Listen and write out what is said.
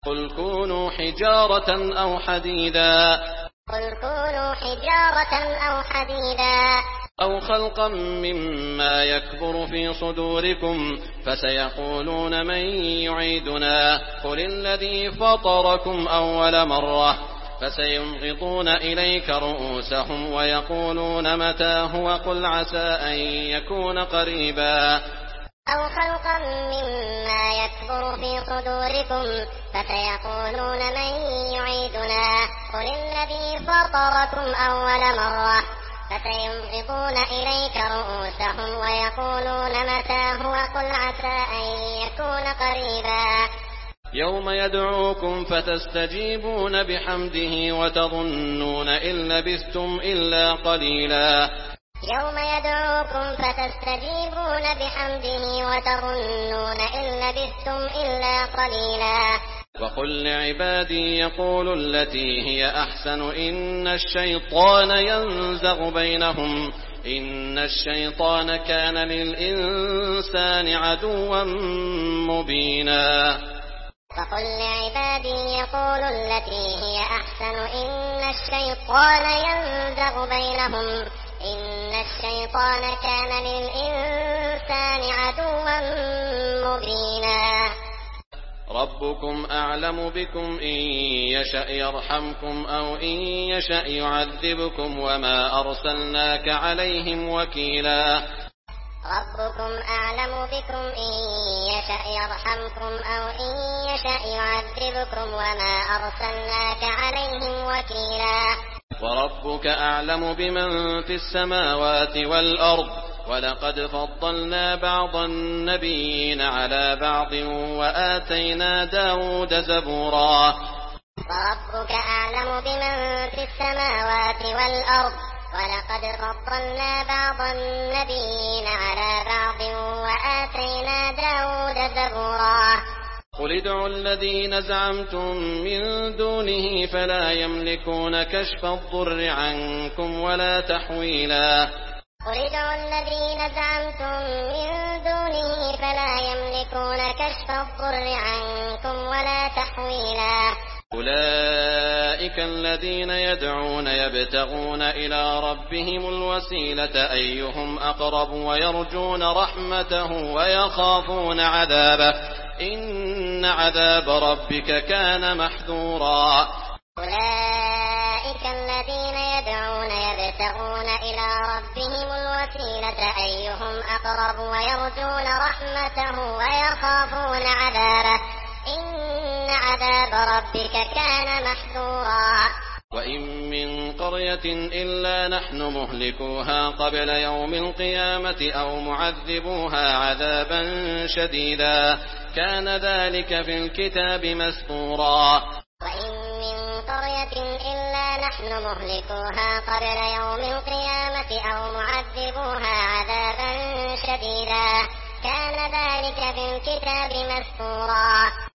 قل كونوا حجارة أو حديدا قل كونوا حجارة أو حديدا أو خلقا مما يكبر في صدوركم فسيقولون من يعيدنا قل الذي فطركم أول مرة فسينغضون إليك رؤوسهم ويقولون متى هو قل عسى أن يكون قريبا أو خلقا مما يكبر في صدوركم فسيقولون من يعيدنا قل الذي فطركم أول مرة فسينغضون إليك رؤوسهم ويقولون متى هو قل عسى أن يكون قريبا يوم يدعوكم فتستجيبون بحمده وتظنون إن لبثتم إلا قليلا يوم يدعوكم فتستجيبون بحمده وتظنون إن لبثتم إلا قليلا وقل لعبادي يقولوا التي هي أحسن إن الشيطان ينزغ بينهم إن الشيطان كان للإنسان عدوا مبينا وقل لعبادي يقولوا التي هي أحسن إن الشيطان ينزغ بينهم إن الشيطان كان للإنسان عدوا مبينا ربكم أعلم بكم إن يشأ يرحمكم أو إن يشأ يعذبكم وما أرسلناك عليهم وكيلا ربكم أعلم بكم إن يشأ يرحمكم أو إن يشأ يعذبكم وما أرسلناك عليهم وكيلا وربك أعلم بمن في السماوات والأرض ولقد فضلنا بعض النبيين على بعض وآتينا داود زبورا وربك أعلم بمن في السماوات والأرض ولقد فضلنا بعض النبيين على بعض وآتينا داود زبورا قل ادعوا الذين زعمتم من دونه فلا يملكون كشف الضر عنكم ولا تحويلا قل ادعوا الذين زعمتم من دونه فلا يملكون كشف الضر عنكم ولا تحويلا أولئك الذين يدعون يبتغون إلى ربهم الوسيلة أيهم أقرب ويرجون رحمته ويخافون عذابه إن عذاب ربك كان محذورا أولئك الذين يدعون يبتغون إلى ربهم الوسيلة أيهم أقرب ويرجون رحمته ويخافون عذابه إن عذاب ربك كان محذورا وإن من قرية إلا نحن مهلكوها قبل يوم القيامة أو معذبوها عذابا شديدا كان ذلك في الكتاب مسطورا وإن من قرية إلا نحن مهلكوها قبل يوم القيامة أو معذبوها عذابا شديدا كان ذلك في الكتاب مسطورا